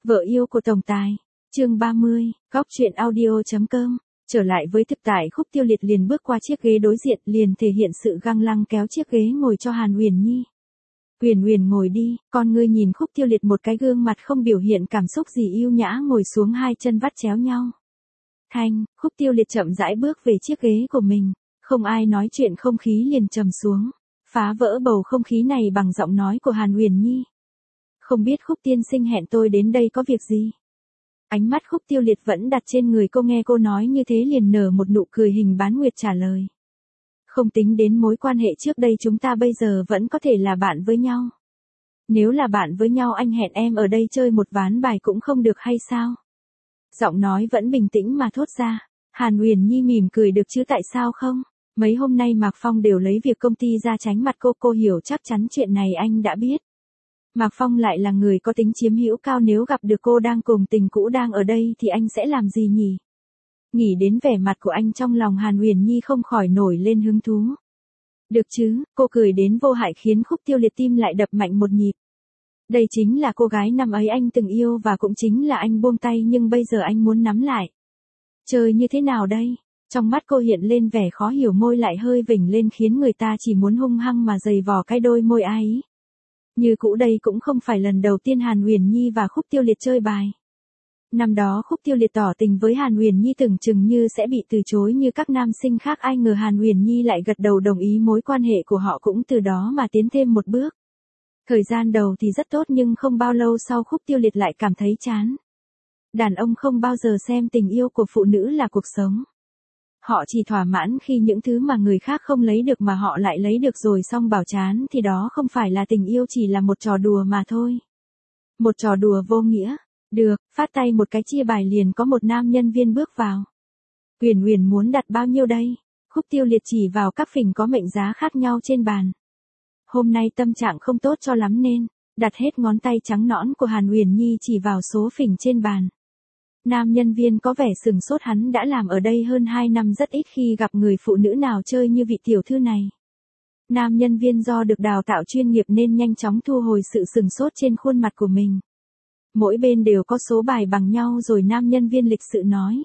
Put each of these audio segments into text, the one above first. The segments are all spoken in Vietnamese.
Vợ yêu của tổng tài. Chương 30, góc truyện audio.com. Trở lại với thực tại, Khúc Tiêu Liệt liền bước qua chiếc ghế đối diện, liền thể hiện sự găng lăng kéo chiếc ghế ngồi cho Hàn Huyền Nhi. Huyền Huyền ngồi đi, con ngươi nhìn Khúc Tiêu Liệt một cái, gương mặt không biểu hiện cảm xúc gì, yêu nhã ngồi xuống, hai chân vắt chéo nhau. Thanh, Khúc Tiêu Liệt chậm rãi bước về chiếc ghế của mình, không ai nói chuyện, không khí liền trầm xuống, phá vỡ bầu không khí này bằng giọng nói của Hàn Huyền Nhi. Không biết Khúc tiên sinh hẹn tôi đến đây có việc gì? Ánh mắt Khúc Tiêu Liệt vẫn đặt trên người cô, nghe cô nói như thế liền nở một nụ cười hình bán nguyệt trả lời. Không tính đến mối quan hệ trước đây, chúng ta bây giờ vẫn có thể là bạn với nhau. Nếu là bạn với nhau, anh hẹn em ở đây chơi một ván bài cũng không được hay sao? Giọng nói vẫn bình tĩnh mà thốt ra. Hàn Huyền Nhi mỉm cười, được chứ, tại sao không? Mấy hôm nay Mạc Phong đều lấy việc công ty ra tránh mặt cô hiểu chắc chắn chuyện này anh đã biết. Mạc Phong lại là người có tính chiếm hữu cao, nếu gặp được cô đang cùng tình cũ đang ở đây thì anh sẽ làm gì nhỉ? Nghĩ đến vẻ mặt của anh, trong lòng Hàn Huyền Nhi không khỏi nổi lên hứng thú. Được chứ, cô cười đến vô hại khiến Khúc Tiêu Liệt tim lại đập mạnh một nhịp. Đây chính là cô gái năm ấy anh từng yêu, và cũng chính là anh buông tay, nhưng bây giờ anh muốn nắm lại. Chơi như thế nào đây? Trong mắt cô hiện lên vẻ khó hiểu, môi lại hơi vểnh lên khiến người ta chỉ muốn hung hăng mà giày vò cái đôi môi ấy. Như cũ đây cũng không phải lần đầu tiên Hàn Huyền Nhi và Khúc Tiêu Liệt chơi bài. Năm đó Khúc Tiêu Liệt tỏ tình với Hàn Huyền Nhi tưởng chừng như sẽ bị từ chối như các nam sinh khác, ai ngờ Hàn Huyền Nhi lại gật đầu đồng ý, mối quan hệ của họ cũng từ đó mà tiến thêm một bước. Thời gian đầu thì rất tốt, nhưng không bao lâu sau Khúc Tiêu Liệt lại cảm thấy chán. Đàn ông không bao giờ xem tình yêu của phụ nữ là cuộc sống. Họ chỉ thỏa mãn khi những thứ mà người khác không lấy được mà họ lại lấy được, rồi xong bảo chán thì đó không phải là tình yêu, chỉ là một trò đùa mà thôi. Một trò đùa vô nghĩa. Được, phát tay một cái chia bài liền có một nam nhân viên bước vào. Huyền Huyền muốn đặt bao nhiêu đây? Khúc Tiêu Liệt chỉ vào các phỉnh có mệnh giá khác nhau trên bàn. Hôm nay tâm trạng không tốt cho lắm nên đặt hết ngón tay trắng nõn của Hàn Huyền Nhi chỉ vào số phỉnh trên bàn. Nam nhân viên có vẻ sừng sốt, hắn đã làm ở đây hơn 2 năm, rất ít khi gặp người phụ nữ nào chơi như vị tiểu thư này. Nam nhân viên do được đào tạo chuyên nghiệp nên nhanh chóng thu hồi sự sừng sốt trên khuôn mặt của mình. Mỗi bên đều có số bài bằng nhau rồi nam nhân viên lịch sự nói.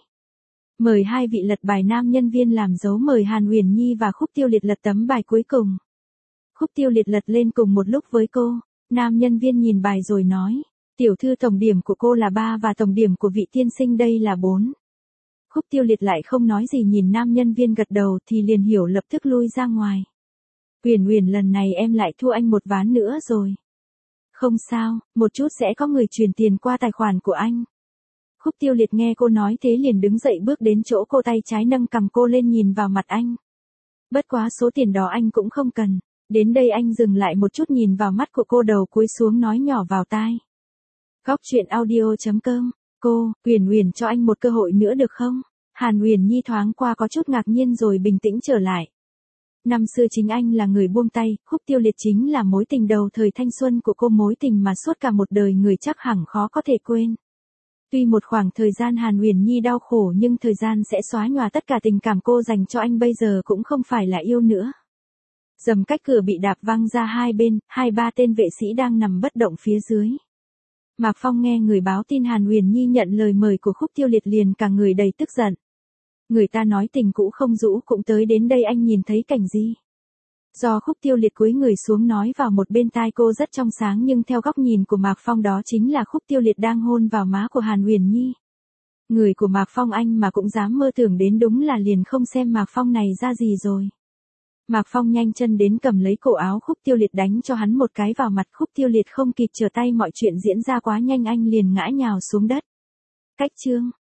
Mời hai vị lật bài. Nam nhân viên làm dấu mời Hàn Huyền Nhi và Khúc Tiêu Liệt lật tấm bài cuối cùng. Khúc Tiêu Liệt lật lên cùng một lúc với cô. Nam nhân viên nhìn bài rồi nói. Tiểu thư, tổng điểm của cô là 3 và tổng điểm của vị tiên sinh đây là 4. Khúc Tiêu Liệt lại không nói gì, nhìn nam nhân viên gật đầu thì liền hiểu, lập tức lui ra ngoài. Huyền Huyền, lần này em lại thua anh một ván nữa rồi. Không sao, một chút sẽ có người chuyển tiền qua tài khoản của anh. Khúc Tiêu Liệt nghe cô nói thế liền đứng dậy bước đến chỗ cô, tay trái nâng cằm cô lên nhìn vào mặt anh. Bất quá số tiền đó anh cũng không cần. Đến đây anh dừng lại một chút, nhìn vào mắt của cô, đầu cúi xuống nói nhỏ vào tai. Góc truyện audio.com. Cô, Huyền Huyền, cho anh một cơ hội nữa được không? Hàn Huyền Nhi thoáng qua có chút ngạc nhiên rồi bình tĩnh trở lại. Năm xưa chính anh là người buông tay, Khúc Tiêu Liệt chính là mối tình đầu thời thanh xuân của cô, mối tình mà suốt cả một đời người chắc hẳn khó có thể quên. Tuy một khoảng thời gian Hàn Huyền Nhi đau khổ, nhưng thời gian sẽ xóa nhòa tất cả tình cảm cô dành cho anh, bây giờ cũng không phải là yêu nữa. Rầm, cách cửa bị đạp văng ra hai bên, 2-3 tên vệ sĩ đang nằm bất động phía dưới. Mạc Phong nghe người báo tin Hàn Huyền Nhi nhận lời mời của Khúc Tiêu Liệt liền cả người đầy tức giận. Người ta nói tình cũ không rũ cũng tới, đến đây anh nhìn thấy cảnh gì? Do Khúc Tiêu Liệt cúi người xuống nói vào một bên tai cô rất trong sáng, nhưng theo góc nhìn của Mạc Phong đó chính là Khúc Tiêu Liệt đang hôn vào má của Hàn Huyền Nhi. Người của Mạc Phong anh mà cũng dám mơ tưởng đến, đúng là liền không xem Mạc Phong này ra gì rồi. Mạc Phong nhanh chân đến cầm lấy cổ áo Khúc Tiêu Liệt, đánh cho hắn một cái vào mặt. Khúc Tiêu Liệt không kịp trở tay, mọi chuyện diễn ra quá nhanh, anh liền ngã nhào xuống đất. Cách chương